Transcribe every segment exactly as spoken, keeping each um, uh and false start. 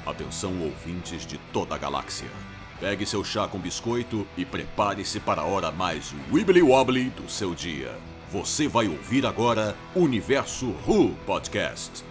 Atenção, ouvintes de toda a galáxia. Pegue seu chá com biscoito e prepare-se para a hora mais wibbly wobbly do seu dia. Você vai ouvir agora Universo Who Podcast.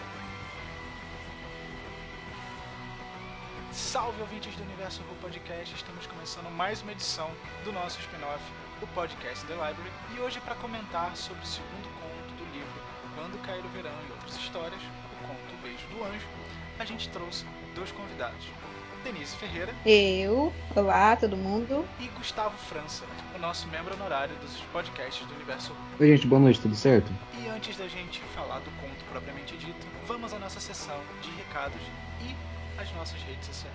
Salve, ouvintes do Universo Who Podcast, estamos começando mais uma edição do nosso spin-off, o Podcast The Library, e hoje para comentar sobre o segundo conto do livro Quando Cair o Verão e Outras Histórias, o conto O Beijo do Anjo, a gente trouxe dois convidados, Denise Ferreira. Eu, olá todo mundo. E Gustavo França, o nosso membro honorário dos podcasts do Universo Who. Oi gente, boa noite, tudo certo? E antes da gente falar do conto propriamente dito, vamos à nossa sessão de recados e as nossas redes sociais.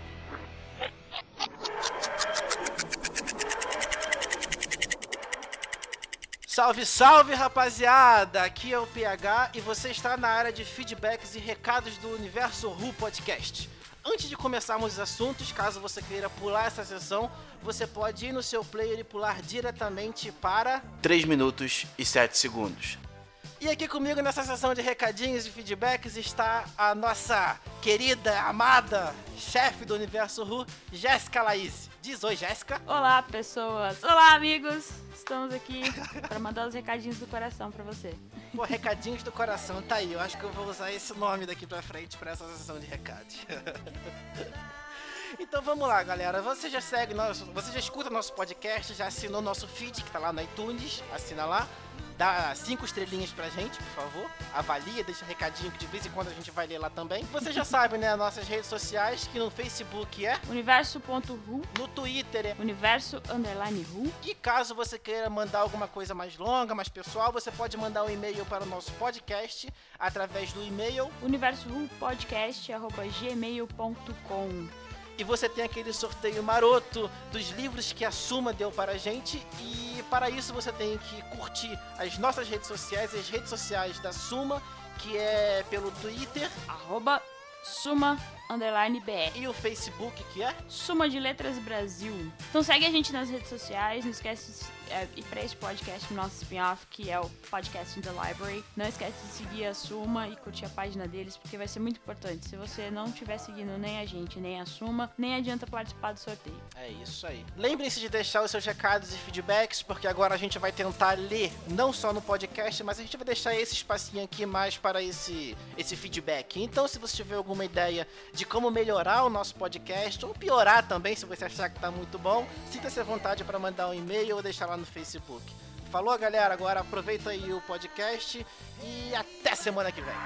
Salve, salve, rapaziada! Aqui é o P H e você está na área de feedbacks e recados do Universo Who Podcast. Antes de começarmos os assuntos, caso você queira pular essa sessão, você pode ir no seu player e pular diretamente para três minutos e sete segundos. E aqui comigo nessa sessão de recadinhos e feedbacks está a nossa querida, amada chefe do Universo Who, Jéssica Laís. Diz oi, Jéssica. Olá, pessoas. Olá, amigos. Estamos aqui para mandar os recadinhos do coração para você. Pô, recadinhos do coração, tá aí. Eu acho que eu vou usar esse nome daqui pra frente para essa sessão de recados. Então vamos lá, galera. Você já segue nosso, você já escuta nosso podcast, já assinou nosso feed que tá lá no iTunes, assina lá. Dá cinco estrelinhas pra gente, por favor. Avalia, deixa um recadinho que de vez em quando a gente vai ler lá também. Você já sabe, né? Nossas redes sociais, que no Facebook é Universo.Who. No Twitter é Universo Underline Who. E caso você queira mandar alguma coisa mais longa, mais pessoal, você pode mandar um e-mail para o nosso podcast através do e-mail Universo Who Podcast arroba gmail ponto com. E você tem aquele sorteio maroto dos livros que a Suma deu para a gente. E para isso você tem que curtir as nossas redes sociais, as redes sociais da Suma, que é pelo Twitter, arroba Suma underline B R. E o Facebook, que é Suma de Letras Brasil. Então segue a gente nas redes sociais, não esquece de é, ir para esse podcast, nosso spin-off, que é o Podcast in the Library. Não esquece de seguir a Suma e curtir a página deles, porque vai ser muito importante. Se você não estiver seguindo nem a gente, nem a Suma, nem adianta participar do sorteio. É isso aí. Lembrem-se de deixar os seus recados e feedbacks, porque agora a gente vai tentar ler, não só no podcast, mas a gente vai deixar esse espacinho aqui mais para esse, esse feedback. Então, se você tiver alguma ideia de como melhorar o nosso podcast, ou piorar também, se você achar que tá muito bom, sinta-se à vontade para mandar um e-mail ou deixar lá no Facebook. Falou, galera? Agora aproveita aí o podcast e até semana que vem.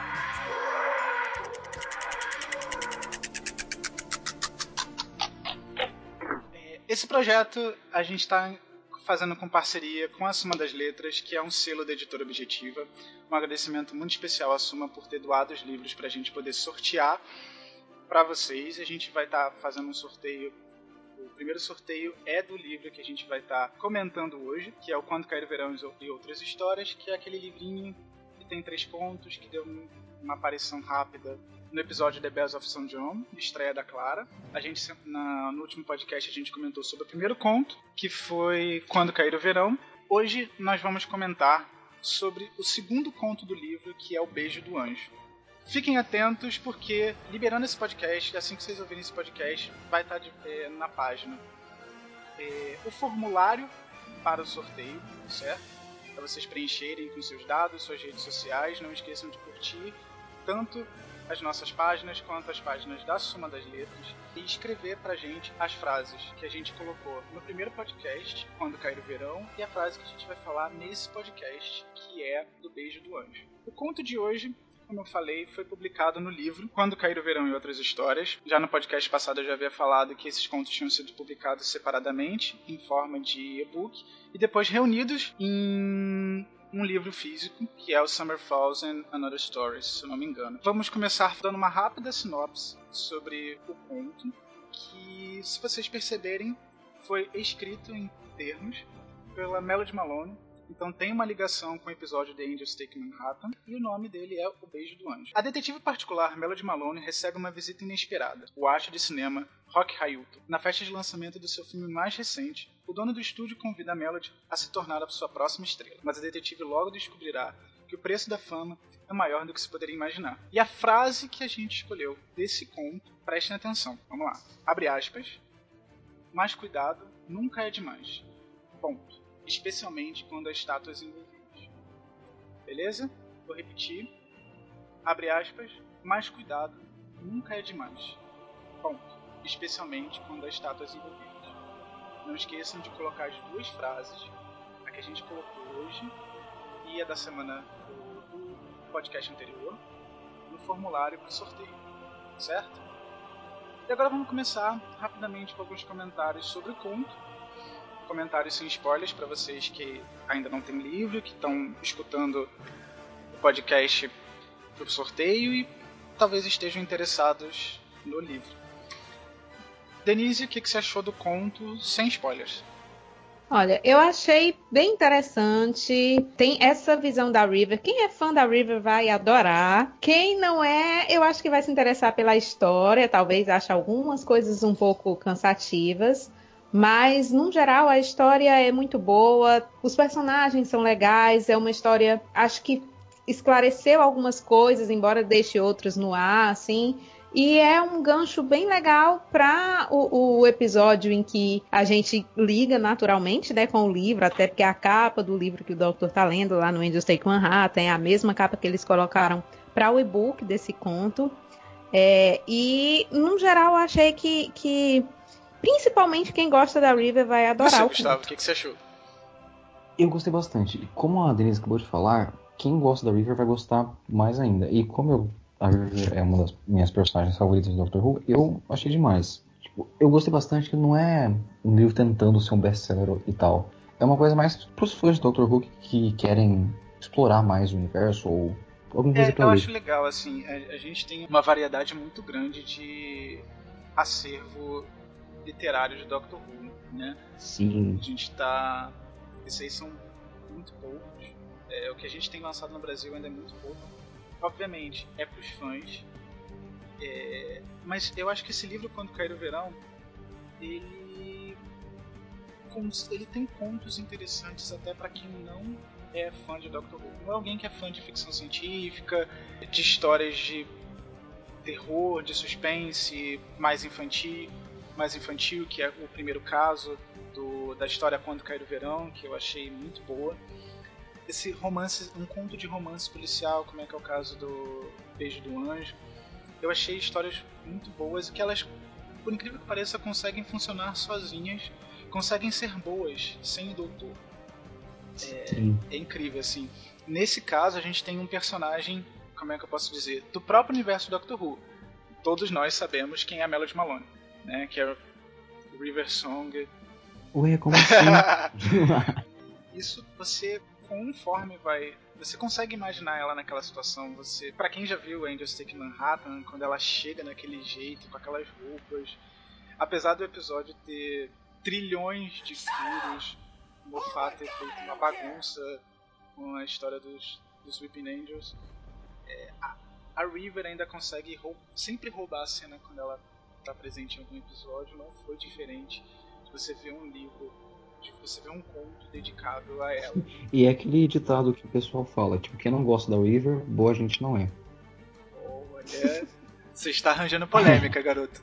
Esse projeto a gente está fazendo com parceria com a Suma das Letras, que é um selo da editora Objetiva. Um agradecimento muito especial à Suma por ter doado os livros para a gente poder sortear para vocês. A gente vai estar tá fazendo um sorteio. O primeiro sorteio é do livro que a gente vai estar tá comentando hoje, que é o Quando Cair o Verão e Outras Histórias, que é aquele livrinho que tem três contos, que deu uma aparição rápida no episódio The Bells of Saint John, estreia da Clara. A gente, na, no último podcast, a gente comentou sobre o primeiro conto, que foi Quando Cair o Verão. Hoje nós vamos comentar sobre o segundo conto do livro, que é O Beijo do Anjo. Fiquem atentos, porque liberando esse podcast, assim que vocês ouvirem esse podcast, vai estar de, é, na página é, o formulário para o sorteio, certo? Para vocês preencherem com seus dados, suas redes sociais. Não esqueçam de curtir tanto as nossas páginas quanto as páginas da Suma das Letras e escrever pra gente as frases que a gente colocou no primeiro podcast, Quando Cair o Verão, e a frase que a gente vai falar nesse podcast, que é do Beijo do Anjo. O conto de hoje, como eu falei, foi publicado no livro Quando Cair o Verão e Outras Histórias. Já no podcast passado eu já havia falado que esses contos tinham sido publicados separadamente, em forma de e-book, e depois reunidos em um livro físico, que é o Summer Falls and Another Stories, se eu não me engano. Vamos começar dando uma rápida sinopse sobre o conto, que, se vocês perceberem, foi escrito em termos pela Melody Malone. Então tem uma ligação com o episódio The Angels Take Manhattan, e o nome dele é O Beijo do Anjo. A detetive particular Melody Malone recebe uma visita inesperada. O astro de cinema Rock Hudson. Na festa de lançamento do seu filme mais recente, o dono do estúdio convida a Melody a se tornar a sua próxima estrela, mas a detetive logo descobrirá que o preço da fama é maior do que se poderia imaginar. E a frase que a gente escolheu desse conto, prestem atenção, vamos lá. Abre aspas. Mas cuidado nunca é demais. Ponto. Especialmente quando há estátuas envolvidas. Beleza? Vou repetir. Abre aspas. Mas cuidado nunca é demais. Ponto. Especialmente quando há estátuas envolvidas. Não esqueçam de colocar as duas frases, a que a gente colocou hoje e a da semana do, do podcast anterior, no formulário para o sorteio. Certo? E agora vamos começar rapidamente com alguns comentários sobre o conto. Comentários sem spoilers para vocês que ainda não têm livro, que estão escutando o podcast para o sorteio e talvez estejam interessados no livro. Denise, o que você achou do conto sem spoilers? Olha, eu achei bem interessante. Tem essa visão da River. Quem é fã da River vai adorar. Quem não é, eu acho que vai se interessar pela história. Talvez ache algumas coisas um pouco cansativas. Mas, no geral, a história é muito boa. Os personagens são legais. É uma história, acho que esclareceu algumas coisas, embora deixe outras no ar, assim. E é um gancho bem legal para o, o episódio em que a gente liga naturalmente, né, com o livro, até porque a capa do livro que o doutor está lendo lá no Angels Take Manhattan é a mesma capa que eles colocaram para o e-book desse conto. É, e, no geral, eu achei que, que principalmente quem gosta da River vai adorar Você, o Gustavo, conto. o que, que você achou? Eu gostei bastante. E como a Denise acabou de falar, quem gosta da River vai gostar mais ainda. E como eu a River é uma das minhas personagens favoritas do Doctor Who, eu achei demais. Tipo, eu gostei bastante que não é um livro tentando ser um best-seller e tal. É uma coisa mais pros fãs do Doctor Who que, que querem explorar mais o universo ou alguma coisa É, pra eu ler. acho legal, assim, a, a gente tem uma variedade muito grande de acervo literário de Doctor Who, né? Sim. A gente tá... Esses aí são muito poucos. É, o que a gente tem lançado no Brasil ainda é muito pouco. Obviamente, é pros fãs. É... Mas eu acho que esse livro, Quando Cair o Verão, ele... ele tem contos interessantes até para quem não é fã de Doctor Who. Não é alguém que é fã de ficção científica, de histórias de terror, de suspense, mais infantil, mais infantil, que é o primeiro caso do, da história Quando Cair o Verão, que eu achei muito boa. Esse romance, um conto de romance policial, como é que é o caso do Beijo do Anjo. Eu achei histórias muito boas e que elas, por incrível que pareça, conseguem funcionar sozinhas, conseguem ser boas sem o doutor. É, é incrível, assim. Nesse caso, a gente tem um personagem, como é que eu posso dizer, do próprio universo do Doctor Who. Todos nós sabemos quem é a Melody Malone, né? Que é o River Song. Ué, como assim? Isso você... conforme vai... Você consegue imaginar ela naquela situação. Você, pra quem já viu Angels Take Manhattan, quando ela chega daquele jeito, com aquelas roupas, apesar do episódio ter trilhões de furos, o Moffat ter feito uma bagunça com a história dos, dos Weeping Angels, é, a, a River ainda consegue roub, sempre roubar a cena quando ela está presente em algum episódio. Não foi diferente de você ver um livro, de você ver um conto dedicado a ela. E é aquele ditado que o pessoal fala, tipo, quem não gosta da River, boa gente não é. Olha, você está arranjando polêmica, garoto.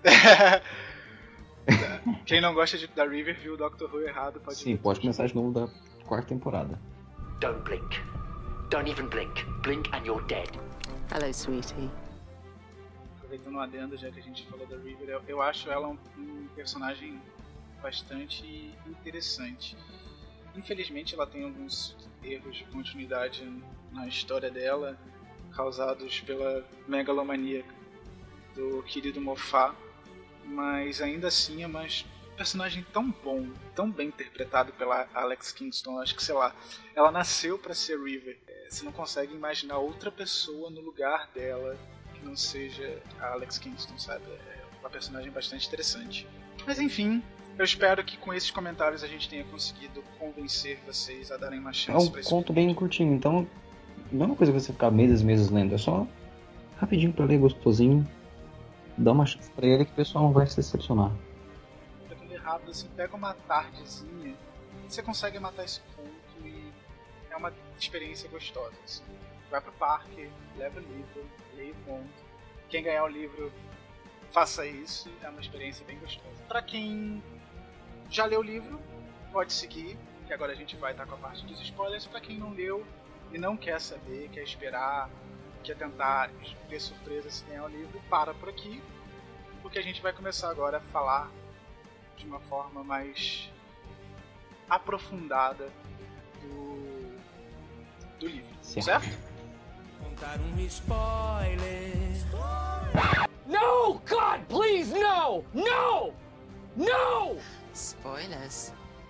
Quem não gosta de, da River viu o Doctor Who errado, pode Sim, pode começar de novo da quarta temporada. Don't blink. Don't even blink. Blink and you're dead. Hello, sweetie. Aproveitando um adendo, já que a gente falou da River, eu, eu acho ela um, um personagem bastante interessante. Infelizmente ela tem alguns erros de continuidade na história dela, causados pela megalomania do querido Moffat, mas ainda assim é uma personagem tão bom, tão bem interpretado pela Alex Kingston. Acho que, sei lá, ela nasceu para ser River. Você não consegue imaginar outra pessoa no lugar dela que não seja a Alex Kingston, sabe? É uma personagem bastante interessante. Mas enfim, eu espero que com esses comentários a gente tenha conseguido convencer vocês a darem uma chance É um para esse conto bem curtinho, então não é uma coisa que você ficar meses e meses lendo, é só rapidinho pra ler, gostosinho. Dá uma chance pra ele que o pessoal não vai se decepcionar. Pra ler rápido, assim, pega uma tardezinha, você consegue matar esse conto e é uma experiência gostosa, assim. vai pro parque, leva o livro, leia o conto. Quem ganhar o livro, faça isso, é uma experiência bem gostosa. Para quem já leu o livro, pode seguir, que agora a gente vai estar com a parte dos spoilers. Para quem não leu e não quer saber, quer esperar, quer tentar ver surpresa se ganhar o livro, para por aqui, porque a gente vai começar agora a falar de uma forma mais aprofundada do, do livro, certo? certo? Contar um spoiler. No, God, please, no! No! No! Spoilers.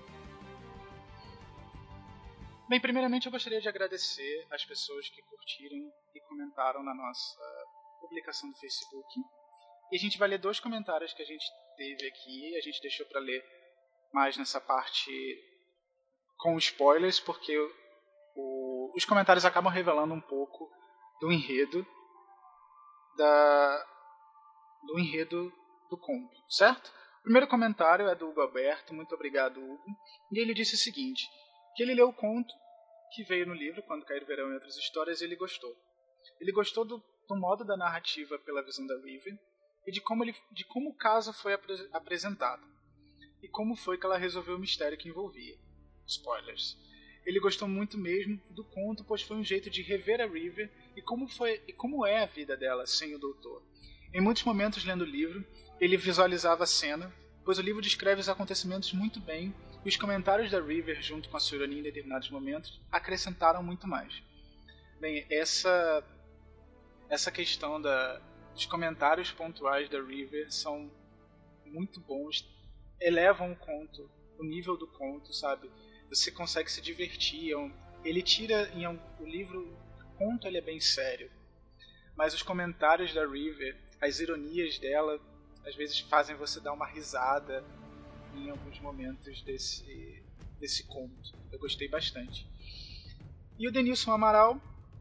Bem, primeiramente eu gostaria de agradecer as pessoas que curtiram e comentaram na nossa publicação do Facebook. E a gente vai ler dois comentários que a gente teve aqui. A gente deixou para ler mais nessa parte com spoilers, porque o, os comentários acabam revelando um pouco do enredo da, do enredo do conto, certo? O primeiro comentário é do Hugo Alberto. Muito obrigado, Hugo. E ele disse o seguinte, que ele leu o conto que veio no livro, Quando Cair o Verão e Outras Histórias, e ele gostou. Ele gostou do, do modo da narrativa pela visão da River e de como, ele, de como o caso foi apre, apresentado e como foi que ela resolveu o mistério que envolvia. Spoilers. Ele gostou muito mesmo do conto, pois foi um jeito de rever a River e como, foi, e como é a vida dela sem o doutor. Em muitos momentos lendo o livro, ele visualizava a cena, pois o livro descreve os acontecimentos muito bem e os comentários da River junto com a sua ironia em determinados momentos acrescentaram muito mais. Bem, essa, essa questão da, dos comentários pontuais da River são muito bons, elevam o conto, o nível do conto, sabe? Você consegue se divertir. Ele tira em um, o livro, o conto ele é bem sério, mas os comentários da River, as ironias dela, às vezes fazem você dar uma risada em alguns momentos desse, desse conto. Eu gostei bastante. E o Denilson Amaral,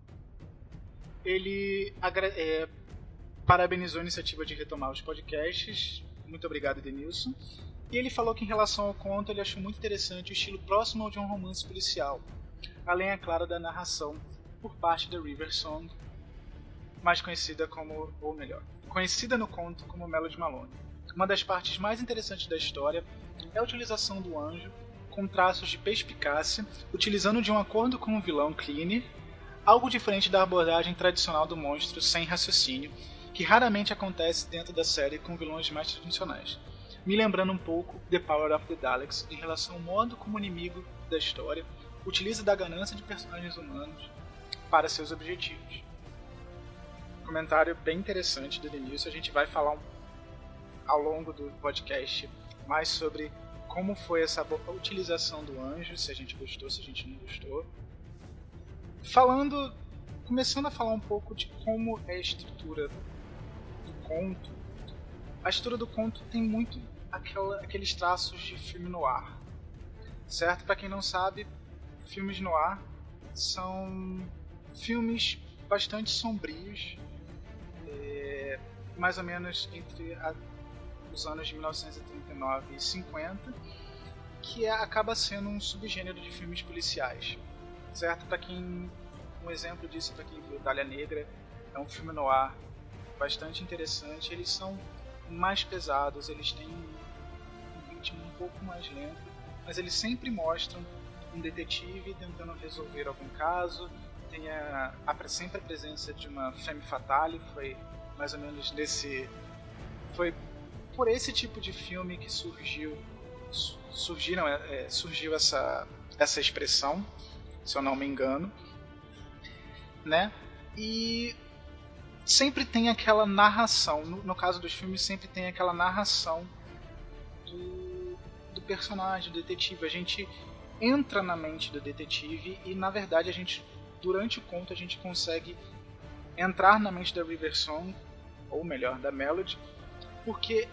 ele é, parabenizou a iniciativa de retomar os podcasts. Muito obrigado, Denilson. E ele falou que em relação ao conto ele achou muito interessante o estilo próximo ao de um romance policial, além, é claro, da narração por parte da River Song, mais conhecida como, ou melhor, conhecida no conto como Melody Malone. Uma das partes mais interessantes da história é a utilização do anjo com traços de perspicácia, utilizando de um acordo com o vilão Cleaner, algo diferente da abordagem tradicional do monstro sem raciocínio, que raramente acontece dentro da série com vilões mais tradicionais. Me lembrando um pouco The Power of the Daleks em relação ao modo como o inimigo da história utiliza da ganância de personagens humanos para seus objetivos. Comentário bem interessante do Denilson. A gente vai falar um, ao longo do podcast mais sobre como foi essa utilização do anjo, se a gente gostou, se a gente não gostou. Falando, começando a falar um pouco de como é a estrutura do conto. A estrutura do conto tem muito aquela, aqueles traços de filme noir, certo? Para quem não sabe, filmes noir são filmes bastante sombrios, é, mais ou menos entre a, os anos de mil novecentos e trinta e nove e cinquenta, que é, acaba sendo um subgênero de filmes policiais, certo? Para quem, um exemplo disso, para quem viu Dália Negra, é um filme noir bastante interessante. Eles são mais pesados, eles têm um ritmo um pouco mais lento, mas eles sempre mostram um detetive tentando resolver algum caso. Tem a, a, sempre a presença de uma femme fatale. Foi mais ou menos desse, foi por esse tipo de filme que surgiu surgiram, é, surgiu essa, essa expressão, se eu não me engano, né? E sempre tem aquela narração, no, no caso dos filmes sempre tem aquela narração do, do personagem, do detetive. A gente entra na mente do detetive e, na verdade, a gente, durante o conto a gente consegue entrar na mente da River Song, ou melhor, da Melody, porque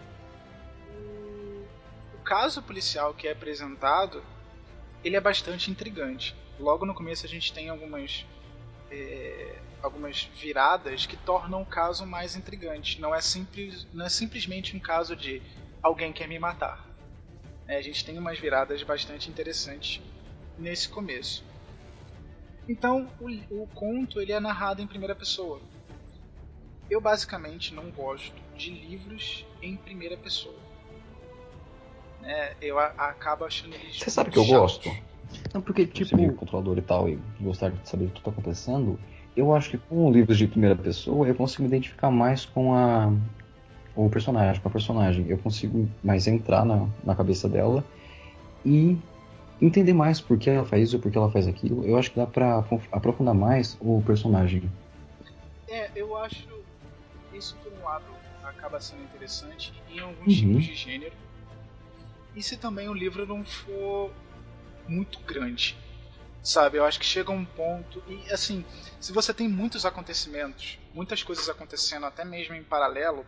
o, o caso policial que é apresentado, ele é bastante intrigante. Logo no começo a gente tem algumas é, algumas viradas que tornam o caso mais intrigante. Não é, simples, não é simplesmente um caso de alguém quer me matar. É, a gente tem umas viradas bastante interessantes nesse começo. Então o, o conto ele é narrado em primeira pessoa. Eu basicamente não gosto de livros em primeira pessoa. É, eu a, acabo achando eles. Você sabe que eu chatos. gosto? Não, porque tipo, ser controlador e tal, e gostar de saber o que está acontecendo, eu acho que com livros de primeira pessoa eu consigo me identificar mais com a o personagem, com a personagem. Eu consigo mais entrar na, na cabeça dela e entender mais por que ela faz isso, por que ela faz aquilo. Eu acho que dá pra aprofundar mais o personagem. É, eu acho isso por um lado acaba sendo interessante em alguns Uhum. tipos de gênero. E se também o livro não for muito grande, sabe? Eu acho que chega um ponto e assim, se você tem muitos acontecimentos, muitas coisas acontecendo até mesmo em paralelo,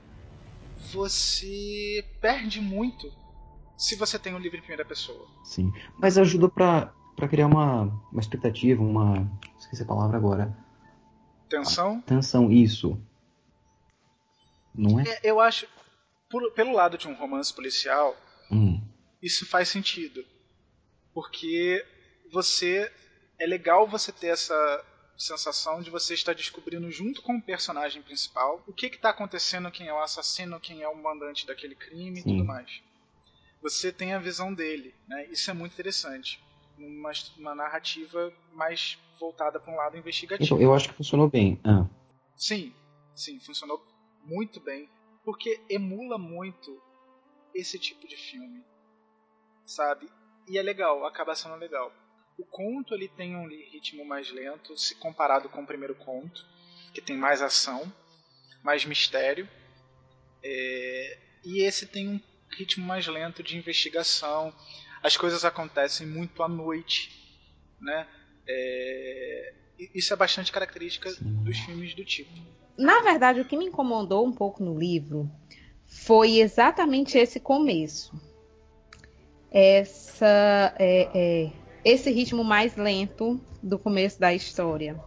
você perde muito se você tem um livro em primeira pessoa. Sim, mas ajuda pra, pra criar uma, uma expectativa, uma... esqueci a palavra agora. Tensão? Tensão, isso. Não é? É, eu acho, por, pelo lado de um romance policial, Hum. isso faz sentido. Porque você... é legal você ter essa sensação de você estar descobrindo junto com o personagem principal o que está acontecendo, quem é o assassino, quem é o mandante daquele crime e Sim. tudo mais. Você tem a visão dele, né? Isso é muito interessante. Uma, uma narrativa mais voltada para um lado investigativo. Então, eu acho que funcionou bem. Ah. Sim, sim, funcionou muito bem. Porque emula muito esse tipo de filme, sabe? E é legal, acaba sendo legal. O conto ele tem um ritmo mais lento se comparado com o primeiro conto, que tem mais ação, mais mistério. É... E esse tem um ritmo mais lento de investigação. As coisas acontecem muito à noite, né? É... Isso é bastante característica dos filmes do tipo. Na verdade, o que me incomodou um pouco no livro foi exatamente esse começo. Essa, é, é, esse ritmo mais lento do começo da história.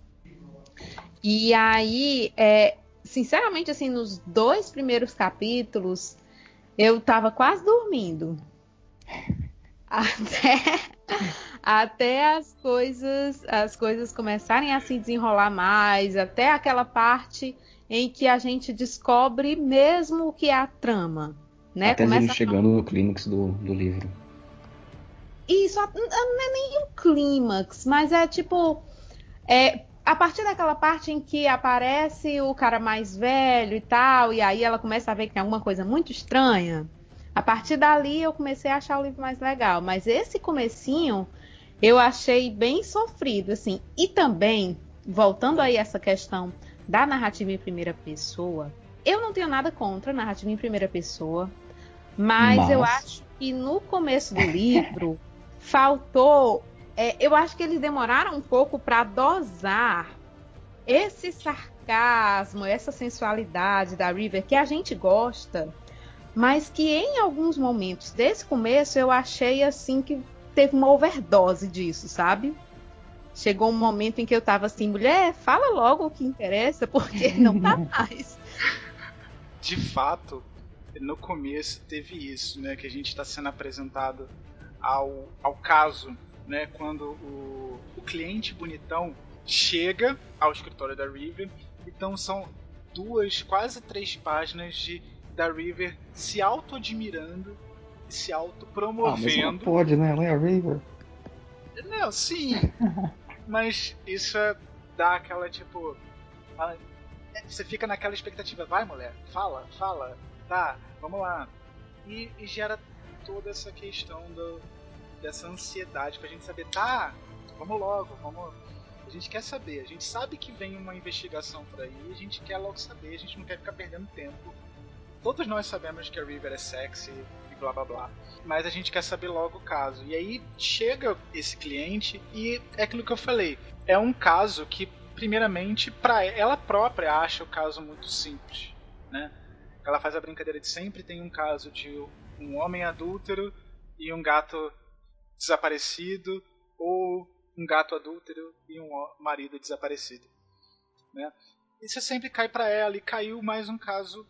E aí, é, sinceramente, assim, nos dois primeiros capítulos, eu tava quase dormindo. Até, até as coisas, as coisas começarem a se desenrolar mais, até aquela parte em que a gente descobre mesmo o que é a trama. Né? Até a Começa gente chegando no clímax do, do livro. Isso, não é nem um clímax, mas é tipo... É, a partir daquela parte em que aparece o cara mais velho e tal, e aí ela começa a ver que tem alguma coisa muito estranha, a partir dali eu comecei a achar o livro mais legal. Mas esse comecinho eu achei bem sofrido, assim. E também, voltando aí a essa questão da narrativa em primeira pessoa, eu não tenho nada contra a narrativa em primeira pessoa, mas, mas... eu acho que no começo do livro faltou... É, eu acho que eles demoraram um pouco para dosar esse sarcasmo, essa sensualidade da River que a gente gosta, mas que em alguns momentos desse começo eu achei assim que teve uma overdose disso, sabe? Chegou um momento em que eu tava assim, mulher, fala logo o que interessa, porque não dá mais. De fato, no começo teve isso, né? Que a gente está sendo apresentado ao, ao caso, né? Quando o, o cliente bonitão chega ao escritório da River, então são duas, quase três páginas de da River se auto-admirando e se auto-promovendo. Ah, mas ela pode, né? Ela é a River. Não, sim. Mas isso é dá aquela, tipo... Ela, você fica naquela expectativa. Vai, mulher, fala, fala. Tá, vamos lá. E, e gera toda essa questão do, dessa ansiedade pra gente saber. Tá, vamos logo, vamos... A gente quer saber. A gente sabe que vem uma investigação por aí. A gente quer logo saber. A gente não quer ficar perdendo tempo. Todos nós sabemos que a River é sexy e blá blá blá, mas a gente quer saber logo o caso. E aí chega esse cliente e é aquilo que eu falei. É um caso que, primeiramente, pra ela própria acha o caso muito simples, né? Ela faz a brincadeira de sempre tem um caso de um homem adúltero e um gato desaparecido, ou um gato adúltero e um marido desaparecido, né? Isso sempre cai pra ela, e caiu mais um caso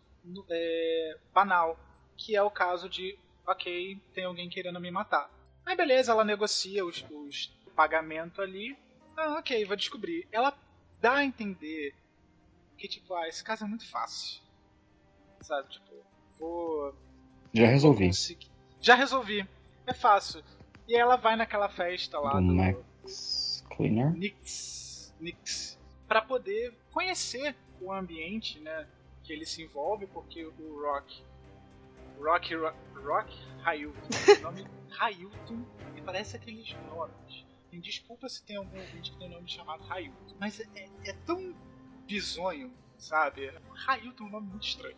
É, banal, que é o caso de ok, tem alguém querendo me matar. Aí beleza, ela negocia os, os pagamento ali Ah, ok, vou descobrir. Ela dá a entender que, tipo, ah, esse caso é muito fácil. Sabe, tipo, vou... Já resolvi. Vou conseguir... Já resolvi. É fácil. E ela vai naquela festa lá Do do... Max Cleaner. Nix. Nix. Pra poder conhecer o ambiente, né? Que ele se envolve, porque o Rock... Rock... Rock... Rock Railton. O nome Railton me parece aqueles nomes. Me desculpa se tem algum ouvinte que tem um nome chamado Railton. Mas é, é tão bizonho, sabe? Railton é um nome muito estranho.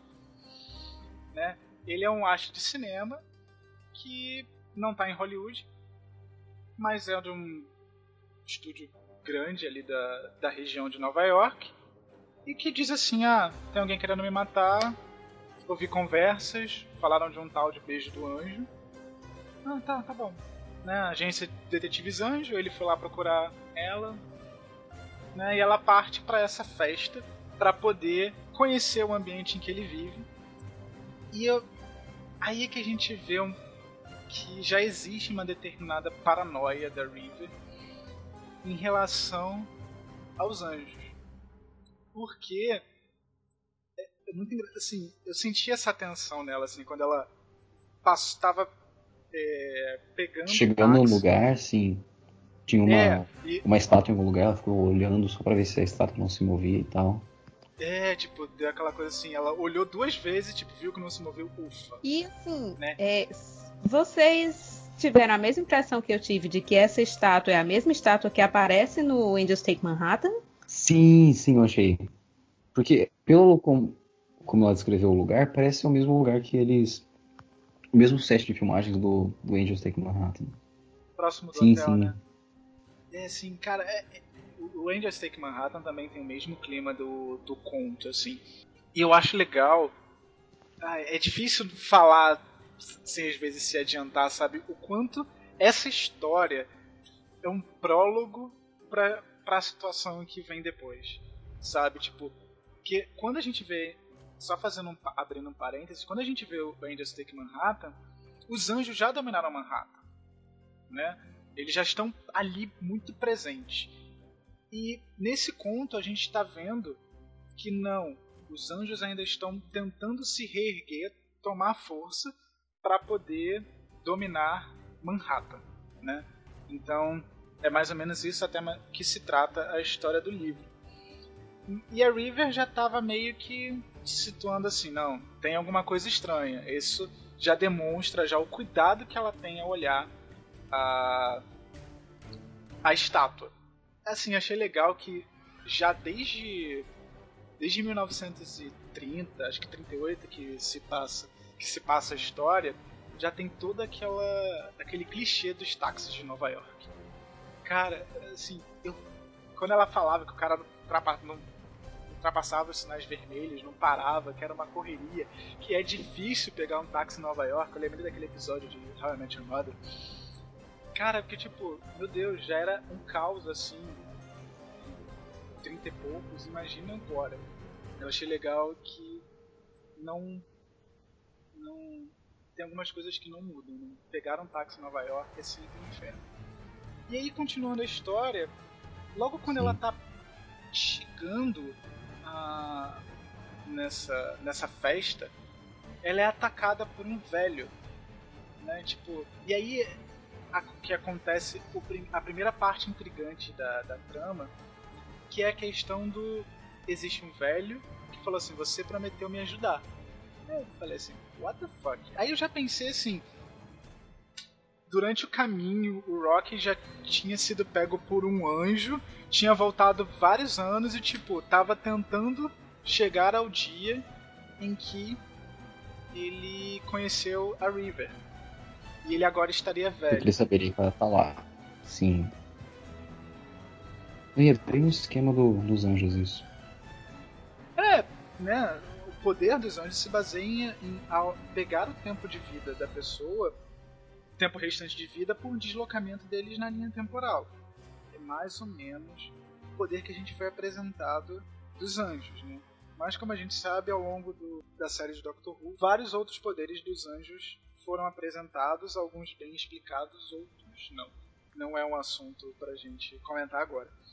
Né? Ele é um astro de cinema que não está em Hollywood, mas é de um estúdio grande ali da, da região de Nova York, e que diz assim, ah, tem alguém querendo me matar, ouvi conversas, falaram de um tal de Beijo do Anjo. Ah, tá, tá bom. Né? Agência de Detetives Anjo, ele foi lá procurar ela, né? E ela parte para essa festa para poder conhecer o ambiente em que ele vive. E eu, aí é que a gente vê um, que já existe uma determinada paranoia da River em relação aos anjos. Porque é, é muito assim, eu senti essa tensão nela assim, quando ela estava é, pegando Chegando no lugar, sim. Tinha uma, é, e... uma estátua em algum lugar, ela ficou olhando só pra ver se a estátua não se movia e tal. É, tipo, deu aquela coisa assim, ela olhou duas vezes, tipo, viu que não se moveu, ufa. E assim, né? é, vocês tiveram a mesma impressão que eu tive de que essa estátua é a mesma estátua que aparece no Angels Take Manhattan? Sim, sim, eu achei. Porque, pelo como, como ela descreveu o lugar, parece ser o mesmo lugar que eles... O mesmo set de filmagens do, do Angels Take Manhattan. Próximo do sim, hotel, sim. né? É, assim, cara, é, é, o Angels Take Manhattan também tem o mesmo clima do, do conto, assim. E eu acho legal... Ah, é difícil falar sem às vezes se adiantar, sabe? O quanto essa história é um prólogo pra, pra situação que vem depois, sabe? Tipo, que quando a gente vê, só fazendo um, abrindo um parênteses, quando a gente vê o Angels Take Manhattan, os anjos já dominaram Manhattan, né? Eles já estão ali muito presentes. E nesse conto a gente está vendo que não, os anjos ainda estão tentando se reerguer, tomar força para poder dominar Manhattan, né? Então é mais ou menos isso até que se trata a história do livro. E a River já estava meio que se situando assim, não, tem alguma coisa estranha. Isso já demonstra já o cuidado que ela tem ao olhar a, a estátua. Assim, achei legal que já desde desde mil novecentos e trinta, acho que trinta e oito que se passa que se passa a história, já tem toda aquela aquele clichê dos táxis de Nova York. Cara, assim, eu, quando ela falava que o cara não ultrapassava os sinais vermelhos, não parava, que era uma correria, que é difícil pegar um táxi em Nova York, eu lembrei daquele episódio de How I Met Your Mother. Cara, porque tipo, meu Deus, já era um caos assim, trinta e poucos, imagina agora. Eu achei legal que não, não tem algumas coisas que não mudam, né? Pegar um táxi em Nova York é sempre um inferno. E aí, continuando a história, logo quando Sim. ela tá chegando a, nessa, nessa festa, ela é atacada por um velho, né? Tipo, e aí o que acontece, a primeira parte intrigante da, da trama, que é a questão do... Existe um velho que falou assim, você prometeu me ajudar. Eu falei assim, what the fuck? Aí eu já pensei assim, durante o caminho, o Rocky já tinha sido pego por um anjo, tinha voltado vários anos e, tipo, tava tentando chegar ao dia em que ele conheceu a River. E ele agora estaria velho. Eu queria saber que ela tá lá. Sim. E é bem o esquema do, dos anjos isso. É, né? O poder dos anjos se baseia em ao pegar o tempo de vida da pessoa, o tempo restante de vida, por deslocamento deles na linha temporal. É mais ou menos o poder que a gente foi apresentado dos anjos, né? Mas como a gente sabe, ao longo do, da série de Doctor Who, vários outros poderes dos anjos foram apresentados, alguns bem explicados, outros não. Não é um assunto pra gente comentar agora.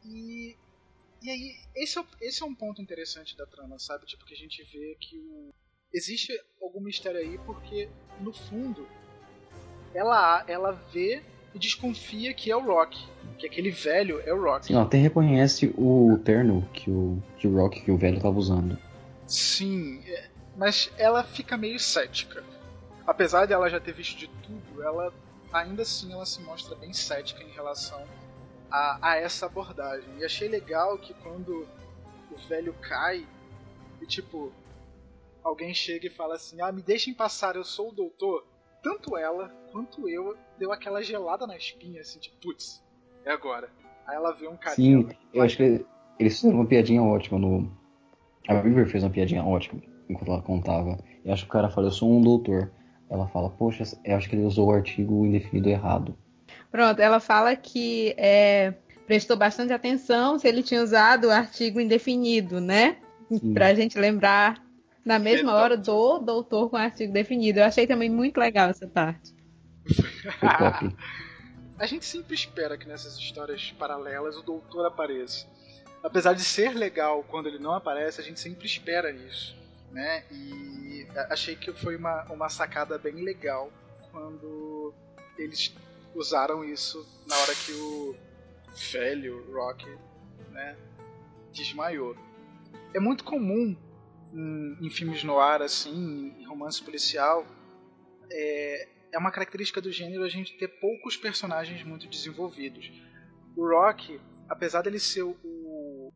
E, e aí, esse é, esse é um ponto interessante da trama, sabe? Tipo, que a gente vê que o, existe algum mistério aí, porque, no fundo, ela, ela vê e desconfia que é o Rock. Que aquele velho é o Rock. Sim, ela até reconhece o terno que o, que o Rock, que o velho tava usando. Sim, é, mas ela fica meio cética. Apesar de ela já ter visto de tudo, ela ainda assim ela se mostra bem cética em relação a, a essa abordagem. E achei legal que quando o velho cai e tipo alguém chega e fala assim: ah, me deixem passar, eu sou o doutor. Tanto ela quanto eu deu aquela gelada na espinha, assim, tipo, putz, é agora. Aí ela vê um carinha. Sim, eu acho que eles fizeram uma piadinha ótima no... A River fez uma piadinha ótima enquanto ela contava. Eu acho que o cara fala, eu sou um doutor. Ela fala, poxa, eu acho que ele usou o artigo indefinido errado. Pronto, ela fala que é, prestou bastante atenção se ele tinha usado o artigo indefinido, né? Sim. Pra gente lembrar na mesma Então. hora do doutor com artigo definido. Eu achei também muito legal essa parte. Foi top. A gente sempre espera que nessas histórias paralelas o doutor apareça. Apesar de ser legal quando ele não aparece, a gente sempre espera isso, né? E achei que foi uma, uma sacada bem legal quando eles usaram isso na hora que o velho Rock, né, desmaiou. É muito comum em, em filmes noir, assim, em romance policial, é, é uma característica do gênero a gente ter poucos personagens muito desenvolvidos. O Rock, apesar dele ser o, o,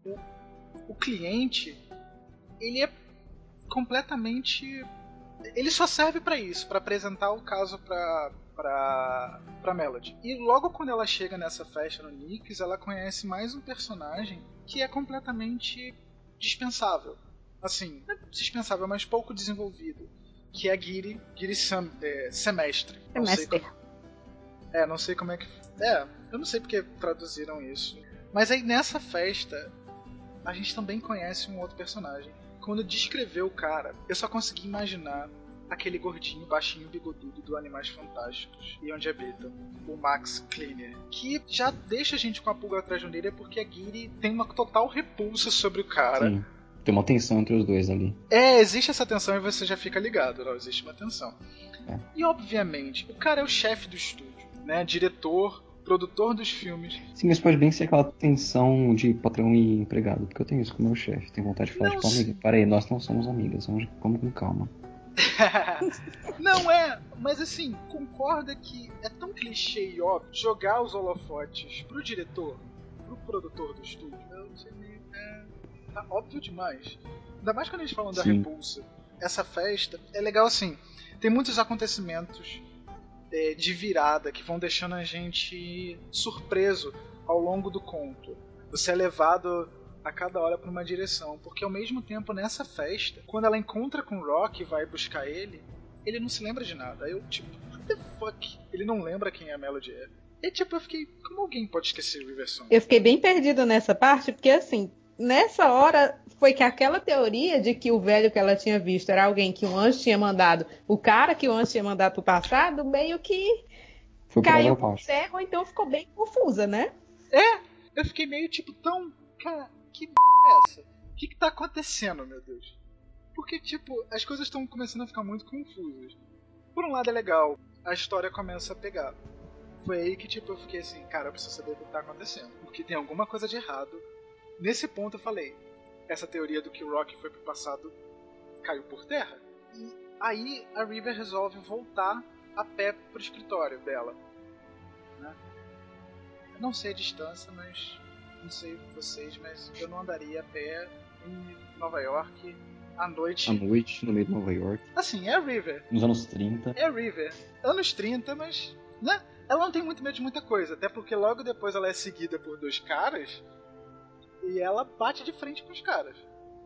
o cliente, ele é completamente... Ele só serve pra isso, pra apresentar o caso pra, pra, pra Melody. E logo quando ela chega nessa festa no Nick's, ela conhece mais um personagem que é completamente dispensável. Assim, não é dispensável, mas pouco desenvolvido. Que é a Giri, Giri Sem, é, Semestre. Não sei Semestre. como, é, não sei como é que... É, eu não sei porque traduziram isso. Mas aí nessa festa, a gente também conhece um outro personagem. Quando descreveu o cara, eu só consegui imaginar aquele gordinho, baixinho, bigodudo do Animais Fantásticos e Onde Habitam, o Max Kleiner, que já deixa a gente com a pulga atrás da orelha porque a Giri tem uma total repulsa sobre o cara. Sim, tem uma tensão entre os dois ali. É, existe essa tensão e você já fica ligado, não? Existe uma tensão. É. E obviamente, o cara é o chefe do estúdio, né? Diretor, produtor dos filmes. Sim, mas pode bem ser aquela tensão de patrão e empregado, porque eu tenho isso com o meu chefe, tenho vontade de falar, Não, tipo, sim. amiga, para aí, nós não somos amigas, vamos, vamos com calma. Não é, mas assim, concorda que é tão clichê e óbvio jogar os holofotes pro diretor, pro produtor do estúdio? Eu não sei nem, é, tá óbvio demais. Ainda mais quando a gente falando da Sim. repulsa. Essa festa é legal assim, tem muitos acontecimentos é, de virada que vão deixando a gente surpreso ao longo do conto. Você é levado a cada hora para uma direção, porque ao mesmo tempo nessa festa, quando ela encontra com o Rock e vai buscar ele, ele não se lembra de nada. Aí eu tipo, what the fuck? Ele não lembra quem a Melody é. E tipo, eu fiquei, como alguém pode esquecer o River Song? Eu fiquei bem perdido nessa parte, porque assim, nessa hora foi que aquela teoria de que o velho que ela tinha visto era alguém que o anjo tinha mandado, o cara que o anjo tinha mandado pro passado, meio que Foi por caiu água por abaixo. terra, ou então ficou bem confusa, né? É, eu fiquei meio tipo tão, cara, que b é essa? O que que tá acontecendo, meu Deus? Porque tipo, as coisas estão começando a ficar muito confusas. Por um lado é legal, a história começa a pegar. Foi aí que tipo eu fiquei assim, cara, eu preciso saber o que tá acontecendo, porque tem alguma coisa de errado. Nesse ponto eu falei, essa teoria do que o Rock foi pro passado caiu por terra. E aí a River resolve voltar a pé pro escritório dela, né? Eu não sei a distância, mas não sei vocês, mas eu não andaria a pé em Nova York à noite. À noite, no meio de Nova York, Assim, é a River. nos anos trinta. É a River. Anos trinta, mas, né? Ela não tem muito medo de muita coisa, até porque logo depois ela é seguida por dois caras e ela bate de frente com os caras.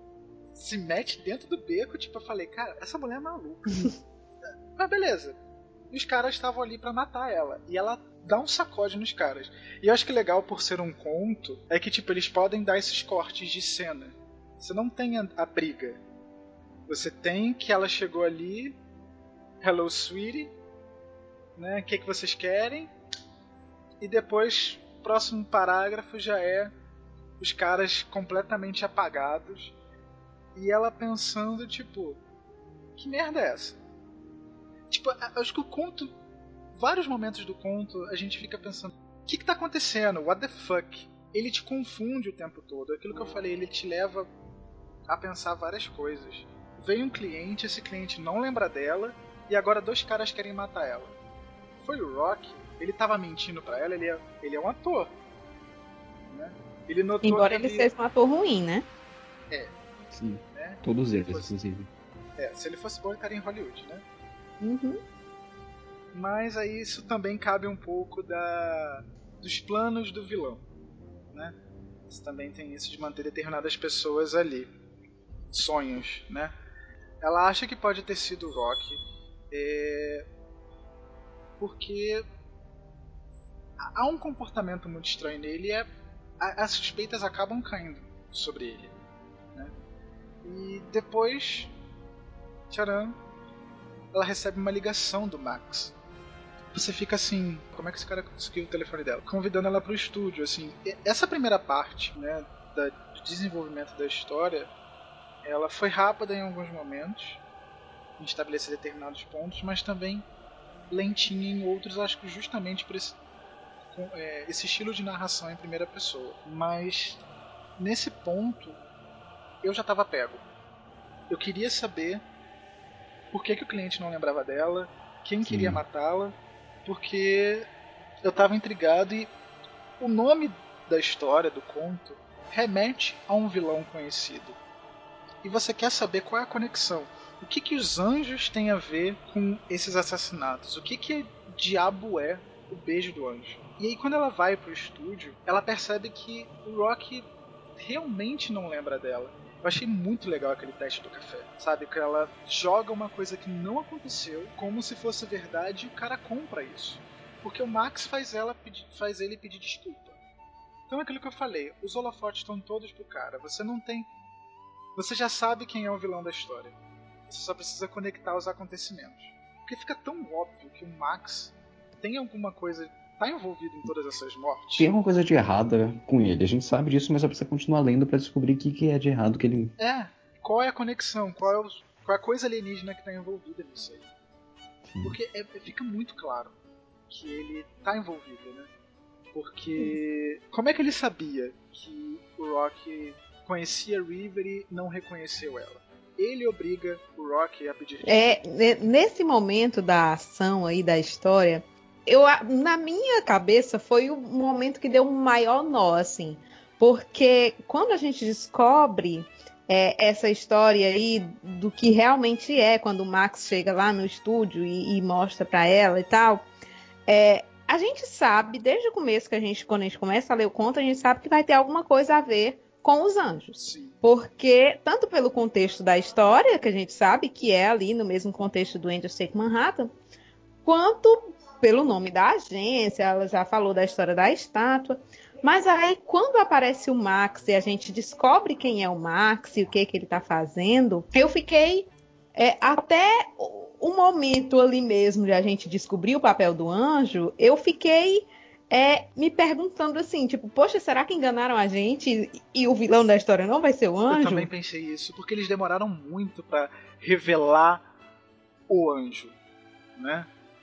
Se mete dentro do beco, tipo, eu falei, cara, essa mulher é maluca. Mas beleza. E os caras estavam ali pra matar ela. E ela dá um sacode nos caras. E eu acho que legal por ser um conto é que, tipo, eles podem dar esses cortes de cena. Você não tem a, a briga. Você tem que ela chegou ali, hello sweetie, né? O que, que vocês querem? E depois próximo parágrafo já é os caras completamente apagados e ela pensando, tipo, que merda é essa? Tipo, acho que o conto, vários momentos do conto, a gente fica pensando, o que que tá acontecendo? What the fuck? Ele te confunde o tempo todo. Aquilo que eu falei, ele te leva a pensar várias coisas. Veio um cliente, esse cliente não lembra dela, e agora dois caras querem matar ela. Foi o Rock, ele tava mentindo pra ela, ele é, ele é um ator. Né? Ele notou Embora que ele seja um ator ruim, né? É. Sim, né? todos eles, fosse... inclusive. É, se ele fosse bom, ele estaria em Hollywood, né? Uhum. Mas aí isso também cabe um pouco da... dos planos do vilão. Né? Isso também tem isso de manter determinadas pessoas ali. Sonhos, né? Ela acha que pode ter sido o Rock, é... porque há um comportamento muito estranho nele e é... as suspeitas acabam caindo sobre ele. Né? E depois, tcharam, ela recebe uma ligação do Max. Você fica assim, como é que esse cara conseguiu o telefone dela? Convidando ela pro estúdio, assim. Essa primeira parte, né, da, do desenvolvimento da história, ela foi rápida em alguns momentos, em estabelecer determinados pontos, mas também lentinha em outros, acho que justamente por esse, com, é, esse estilo de narração em primeira pessoa. Mas nesse ponto, eu já estava pego. Eu queria saber por que, que o cliente não lembrava dela, quem Sim. queria matá-la, porque eu estava intrigado e o nome da história, do conto, remete a um vilão conhecido. E você quer saber qual é a conexão. O que, que os anjos têm a ver com esses assassinatos? O que, que diabo é o beijo do anjo? E aí quando ela vai pro estúdio, ela percebe que o Rock realmente não lembra dela. Eu achei muito legal aquele teste do café, sabe? Que ela joga uma coisa que não aconteceu como se fosse verdade e o cara compra isso. Porque o Max faz, ela pedir, faz ele pedir desculpa. Então é aquilo que eu falei, os holofotes estão todos pro cara. Você não tem... Você já sabe quem é o vilão da história. Você só precisa conectar os acontecimentos. Porque fica tão óbvio que o Max tem alguma coisa... Tá envolvido em todas essas mortes. Tem alguma coisa de errada com ele. A gente sabe disso, mas só precisa continuar lendo pra descobrir o que, que é de errado que ele... É, qual é a conexão? Qual é, o, qual é a coisa alienígena que tá envolvida nisso aí? Sim. Porque é, fica muito claro que ele tá envolvido, né? Porque... Sim. Como é que ele sabia que o Rock conhecia a River e não reconheceu ela? Ele obriga o Rock a pedir... É, nesse momento da ação aí, da história... Eu, na minha cabeça foi o momento que deu um maior nó, assim, porque quando a gente descobre é, essa história aí do que realmente é quando o Max chega lá no estúdio e, e mostra pra ela e tal, é, a gente sabe, desde o começo que a gente, quando a gente começa a ler o conto, a gente sabe que vai ter alguma coisa a ver com os anjos. Sim. Porque, tanto pelo contexto da história, que a gente sabe que é ali no mesmo contexto do Angels Take Manhattan, quanto pelo nome da agência, ela já falou da história da estátua, mas aí quando aparece o Max e a gente descobre quem é o Max e o que, que ele está fazendo, eu fiquei é, até o momento ali mesmo de a gente descobrir o papel do anjo, eu fiquei é, me perguntando assim, tipo, poxa, será que enganaram a gente e, e o vilão da história não vai ser o anjo? Eu também pensei isso, porque eles demoraram muito para revelar o anjo, né?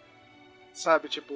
Sabe, tipo,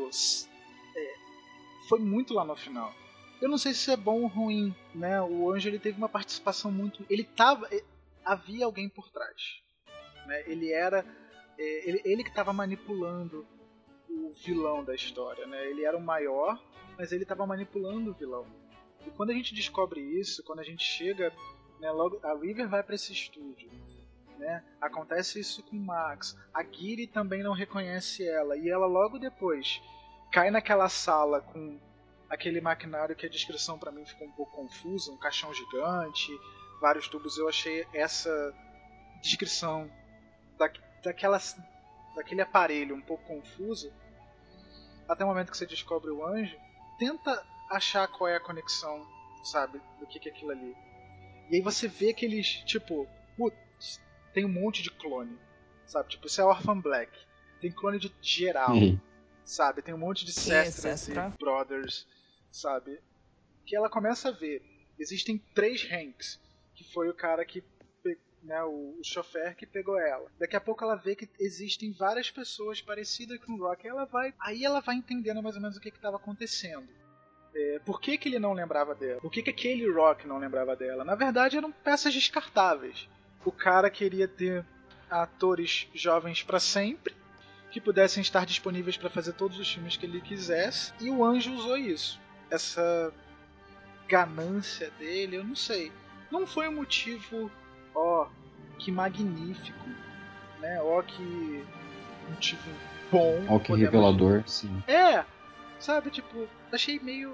é, foi muito lá no final. Eu não sei se isso é bom ou ruim, né? O anjo ele teve uma participação muito... Ele tava... Havia alguém por trás. Né? Ele era... É, ele, ele que estava manipulando o vilão da história, né? Ele era o maior, mas ele estava manipulando o vilão. E quando a gente descobre isso, quando a gente chega... Né, logo, a River vai para esse estúdio. Né? Acontece isso com Max. A Giri também não reconhece ela. E ela logo depois cai naquela sala com aquele maquinário que a descrição para mim ficou um pouco confusa. Um caixão gigante, vários tubos. Eu achei essa descrição da, daquela, daquele aparelho um pouco confusa. Até o momento que você descobre o anjo. Tenta achar qual é a conexão, sabe? Do que, que é aquilo ali. E aí você vê que eles, tipo... Putz, tem um monte de clone, sabe? Tipo, isso é Orphan Black. Tem clone de geral, uhum. sabe? Tem um monte de Sestras e Brothers. sabe? Que ela começa a ver, existem três Hanks, que foi o cara que, né, o, o chofer que pegou ela. Daqui a pouco ela vê que existem várias pessoas parecidas com o Rock, ela vai, aí ela vai entendendo mais ou menos o que estava acontecendo. É, por que, que ele não lembrava dela? Por que, que aquele Rock não lembrava dela? Na verdade eram peças descartáveis. O cara queria ter atores jovens para sempre, que pudessem estar disponíveis para fazer todos os filmes que ele quisesse, e o Anjo usou isso. Essa ganância dele, eu não sei. Não foi um motivo, ó, que magnífico, né? Ó, que motivo bom. Ó, que revelador, sim. É, sabe, tipo, achei meio...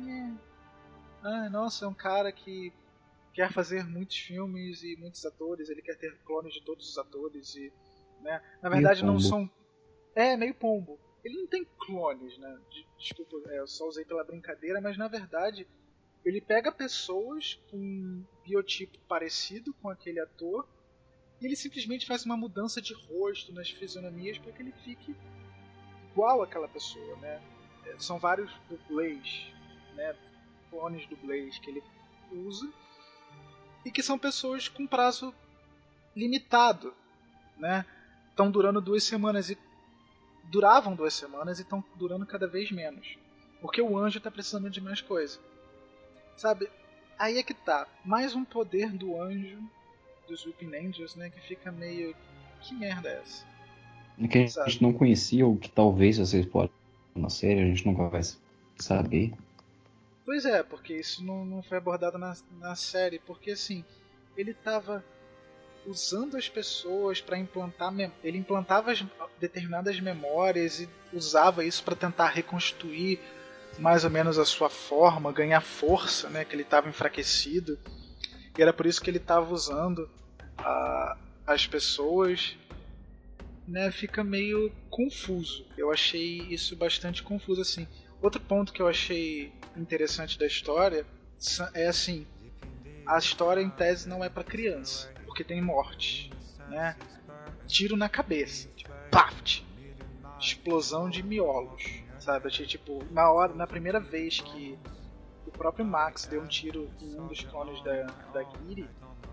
Ah, nossa, é um cara que quer fazer muitos filmes e muitos atores, ele quer ter clones de todos os atores e, né? Na verdade não são... É, meio pombo. Ele não tem clones, né? Desculpa, eu só usei pela brincadeira, mas na verdade ele pega pessoas com um biotipo parecido com aquele ator e ele simplesmente faz uma mudança de rosto nas fisionomias para que ele fique igual àquela pessoa, né? São vários dublês, né? Clones dublês que ele usa e que são pessoas com prazo limitado, né? Estão durando duas semanas e duravam duas semanas e estão durando cada vez menos, porque o Anjo está precisando de mais coisa, sabe? Aí é que tá, mais um poder do Anjo, dos Weeping Angels, né? Que fica meio, que merda é essa? Que a sabe? gente não conhecia, ou que talvez vocês podem na série, a gente nunca vai saber. Pois é, porque isso não, não foi abordado na, na série, porque assim, ele tava usando as pessoas para implantar, ele implantava as determinadas memórias e usava isso para tentar reconstruir mais ou menos a sua forma, ganhar força, né, que ele estava enfraquecido, e era por isso que ele estava usando a, as pessoas, né, fica meio confuso. Eu achei isso bastante confuso, assim. Outro ponto que eu achei interessante da história é assim, a história em tese não é para criança, porque tem morte, né? Tiro na cabeça, tipo, paft, explosão de miolos, sabe? Achei, tipo, na hora, na primeira vez que o próprio Max deu um tiro em um dos clones da, da Giri,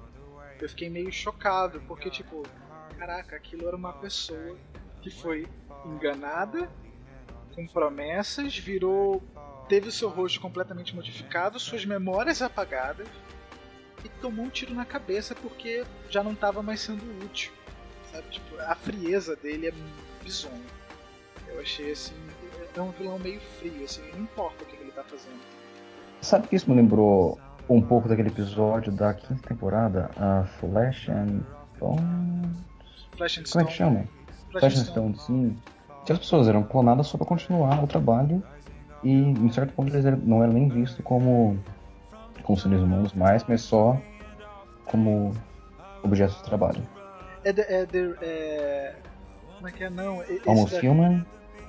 eu fiquei meio chocado, porque, tipo, caraca, aquilo era uma pessoa que foi enganada, com promessas, virou, teve o seu rosto completamente modificado, suas memórias apagadas, e tomou um tiro na cabeça porque já não estava mais sendo útil, sabe? Tipo, a frieza dele é bizonha. Eu achei assim, é um vilão meio frio, assim, não importa o que ele está fazendo. Sabe que isso me lembrou um pouco daquele episódio da quinta temporada, a Flash and Stone. Flash and Como é que chama? Flash, Flash and Stone, sim. Que as pessoas eram clonadas só para continuar o trabalho e em certo ponto eles não eram nem vistos como como seres humanos mais, mas só como objetos de trabalho. É, de, é, de, é... Como é que é? Não, é, Almost da... Human?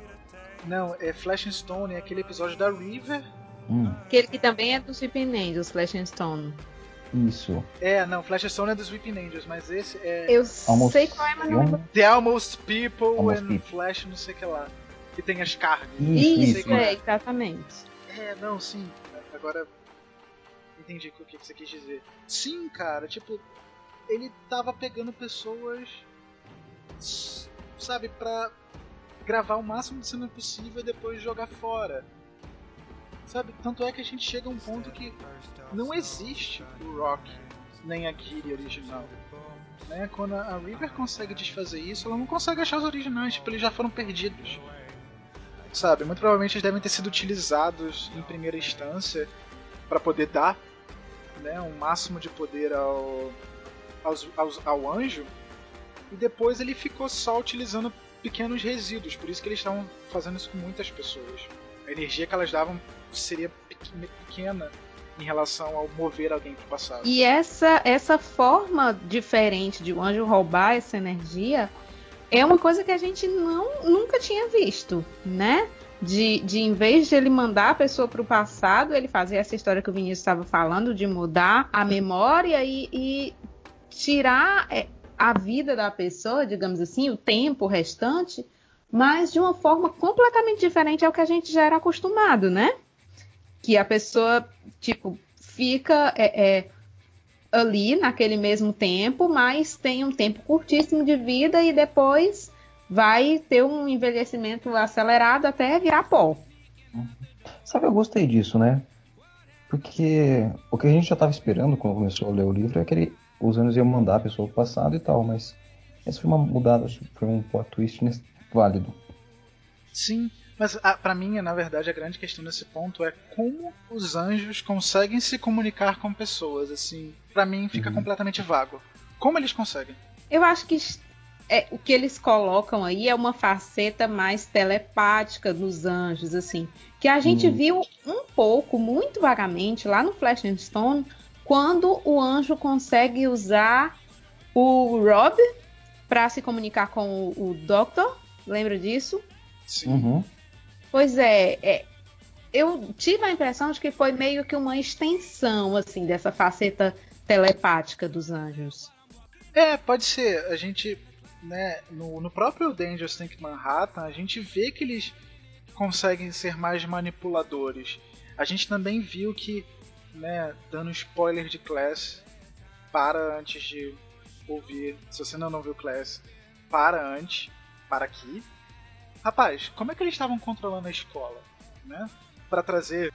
Não, é Flash and Stone, é aquele episódio da River. Hum. Aquele que também é dos Weeping Angels, Flash and Stone. Isso. É, não, Flash and Stone é dos Weeping Angels, mas esse é... Eu Almost sei qual é, mas não lembro. The Almost People Almost and People. Flash não sei o que lá. Que tem as cargas. Isso, isso. é, exatamente. É, não, sim. Agora entendi o que você quis dizer. Sim, cara, tipo, ele tava pegando pessoas, sabe, pra gravar o máximo de cena possível e depois jogar fora. Sabe, tanto é que a gente chega a um ponto que não existe o Rock nem a Giri original. Né? Quando a River consegue desfazer isso, ela não consegue achar os originais, tipo, eles já foram perdidos. Sabe, muito provavelmente eles devem ter sido utilizados em primeira instância para poder dar, né, um máximo de poder ao, aos, aos, ao anjo, e depois ele ficou só utilizando pequenos resíduos, por isso que eles estavam fazendo isso com muitas pessoas. A energia que elas davam seria pequena em relação ao mover alguém para o passado. E essa, essa forma diferente de o anjo roubar essa energia é uma coisa que a gente não, nunca tinha visto, né? De, de em vez de ele mandar a pessoa para o passado, ele fazer essa história que o Vinícius estava falando, de mudar a memória e, e tirar a vida da pessoa, digamos assim, o tempo restante, mas de uma forma completamente diferente ao que a gente já era acostumado, né? que a pessoa, tipo, fica é, é, ali naquele mesmo tempo, mas tem um tempo curtíssimo de vida e depois vai ter um envelhecimento acelerado até virar pó. Sabe, eu gostei disso, né? Porque o que a gente já estava esperando quando começou a ler o livro é que ele, os anos iam mandar a pessoa pro passado e tal, mas essa foi uma mudada, foi um plot twist válido. Sim, mas a, pra mim, na verdade, a grande questão nesse ponto é como os anjos conseguem se comunicar com pessoas, assim, pra mim fica uhum. completamente vago. Como eles conseguem? Eu acho que é, o que eles colocam aí é uma faceta mais telepática dos anjos, assim, que a gente hum. viu um pouco, muito vagamente, lá no Flash and Stone, quando o anjo consegue usar o Rob para se comunicar com o, o Doctor. Lembra disso? Sim. Uhum. Pois é, é, eu tive a impressão de que foi meio que uma extensão, assim, dessa faceta telepática dos anjos. É, pode ser. A gente, né, no, no próprio Dangerous Think Manhattan, a gente vê que eles conseguem ser mais manipuladores. A gente também viu que, né, dando spoiler de Class, para antes de ouvir, se você ainda não viu Class, para antes, para aqui. Rapaz, como é que eles estavam controlando a escola, né? Para trazer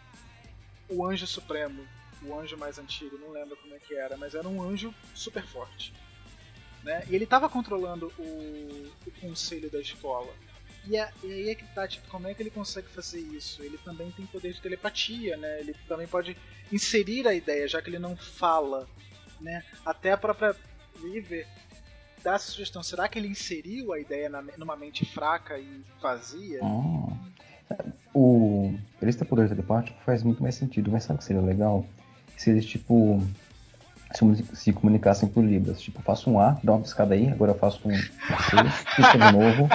o Anjo Supremo, o anjo mais antigo, não lembro como é que era, mas era um anjo super forte, né? E ele estava controlando o, o conselho da escola. E, é, e aí é que tá, tipo, como é que ele consegue fazer isso? Ele também tem poder de telepatia, né? Ele também pode inserir a ideia, já que ele não fala, né? Até a própria River dá a sugestão, será que ele inseriu a ideia na, numa mente fraca e vazia? Ah, o, eles ter poder telepático faz muito mais sentido, mas sabe o que seria legal? Se eles, tipo, se, se comunicassem por libras. Tipo, faço um A, dá uma piscada aí, agora eu faço um C, pisca de novo.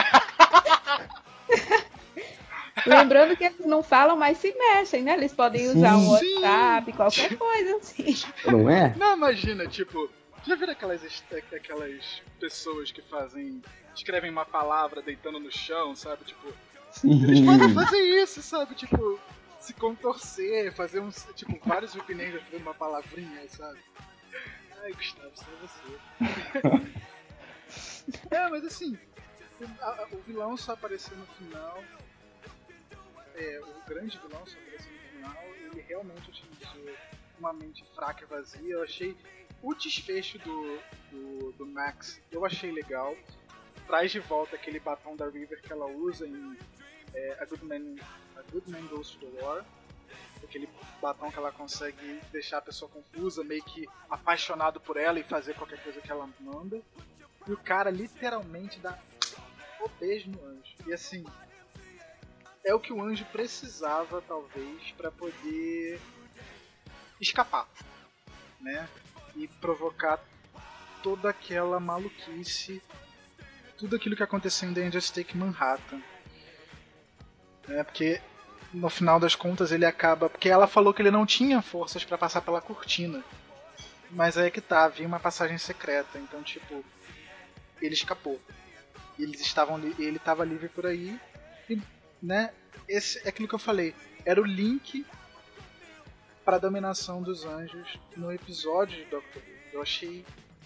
Lembrando que eles não falam, mas se mexem, né? Eles podem usar um WhatsApp, qualquer coisa assim. Não é? Não, imagina, tipo, já viram aquelas, aquelas pessoas que fazem, escrevem uma palavra deitando no chão, sabe? Tipo, sim. Eles podem fazer isso, sabe? Tipo, se contorcer, fazer uns, tipo, vários Whipneiros fazendo uma palavrinha, sabe? Ai, Gustavo, só você. É, mas assim, o, o vilão só apareceu no final. É, o grande vilão só apareceu no final. Ele realmente utilizou uma mente fraca e vazia. Eu achei o desfecho do, do, do Max, eu achei legal. Traz de volta aquele batom da River que ela usa em é, A Good Man, A Good Man Goes to the War. Aquele batom que ela consegue deixar a pessoa confusa, meio que apaixonado por ela e fazer qualquer coisa que ela manda. E o cara literalmente dá o beijo no anjo. E assim, é o que o anjo precisava, talvez, para poder escapar, né? E provocar toda aquela maluquice, tudo aquilo que aconteceu em Dangerous Take Manhattan, né? Porque no final das contas ele acaba, porque ela falou que ele não tinha forças para passar pela cortina, mas aí é que tá, havia uma passagem secreta, então tipo, ele escapou, eles estavam, ele estava livre por aí, e, né? Esse é aquilo que eu falei, era o link para a dominação dos anjos no episódio de Doctor Who. Eu achei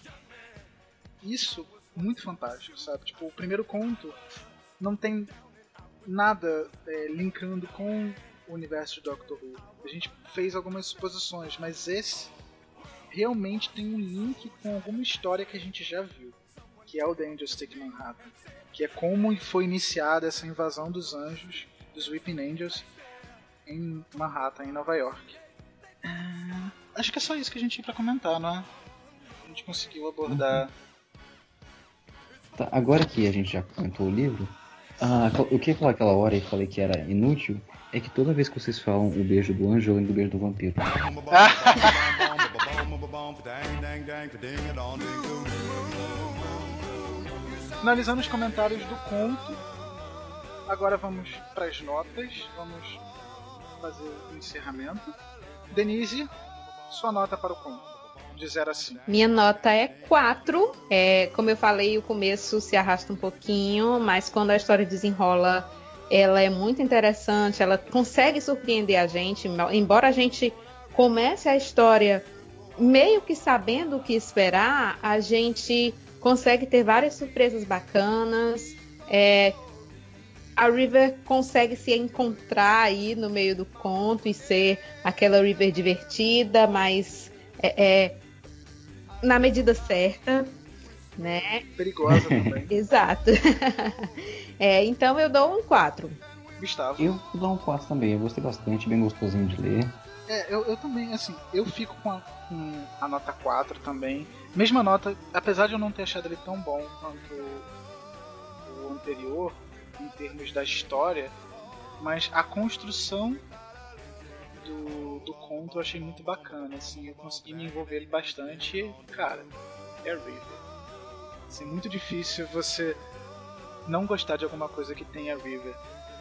isso muito fantástico, sabe? Tipo, o primeiro conto não tem nada é, linkando com o universo de Doctor Who. A gente fez algumas suposições, mas esse realmente tem um link com alguma história que a gente já viu, que é o Dangerous Take Manhattan, que é como foi iniciada essa invasão dos anjos, dos Weeping Angels, em Manhattan, em Nova York. Hum, acho que é só isso que a gente tinha pra comentar, não é? A gente conseguiu abordar. Tá, agora que a gente já comentou o livro, ah, o que eu falei aquela hora e falei que era inútil é que toda vez que vocês falam o beijo do anjo, eu lembro do beijo do vampiro. Finalizando os comentários do conto, agora vamos para as notas, vamos fazer o encerramento. Denise, sua nota para o conto, de zero a cinco. Minha nota é quatro. É, como eu falei, o começo se arrasta um pouquinho, mas quando a história desenrola, ela é muito interessante, ela consegue surpreender a gente, embora a gente comece a história meio que sabendo o que esperar, a gente consegue ter várias surpresas bacanas. É, a River consegue se encontrar aí no meio do conto e ser aquela River divertida, mas é, é, na medida certa, né? Perigosa também. Exato. É, então eu dou um quatro. Gustavo. Eu vou dar um quatro também, eu gostei bastante, bem gostosinho de ler. É, eu, eu também, assim, eu fico com a, com a nota quatro também. Mesma nota, apesar de eu não ter achado ele tão bom quanto o, o anterior, em termos da história, mas a construção do, do conto eu achei muito bacana, assim, eu consegui me envolver ele bastante e, cara, é River. Assim, muito difícil você não gostar de alguma coisa que tenha River.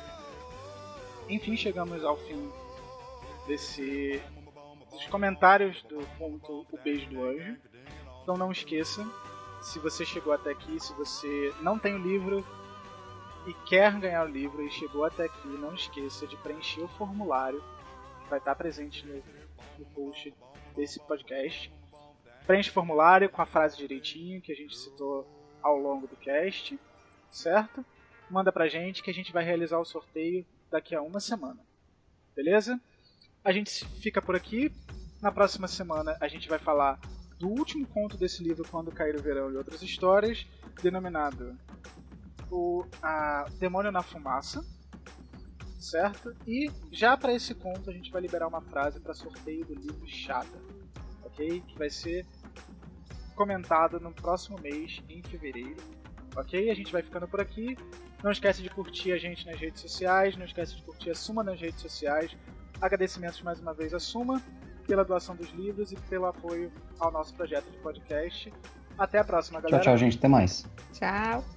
Enfim, chegamos ao fim desse dos comentários do ponto O Beijo do Anjo. Então não esqueça, se você chegou até aqui, se você não tem o livro e quer ganhar o livro e chegou até aqui, não esqueça de preencher o formulário que vai estar presente no, no post desse podcast. Preenche o formulário com a frase direitinho que a gente citou ao longo do cast, certo? Manda pra gente que a gente vai realizar o sorteio daqui a uma semana. Beleza? A gente fica por aqui. Na próxima semana a gente vai falar do último conto desse livro, Quando Cair o Verão e Outras Histórias, denominado o a Demônio na Fumaça, certo? E já para esse conto a gente vai liberar uma frase para sorteio do livro Chata, ok? Que vai ser comentado no próximo mês, em fevereiro, ok? A gente vai ficando por aqui. Não esquece de curtir a gente nas redes sociais, não esquece de curtir a Suma nas redes sociais. Agradecimentos mais uma vez à Suma pela doação dos livros e pelo apoio ao nosso projeto de podcast. Até a próxima, galera. Tchau, tchau, gente. Até mais. Tchau.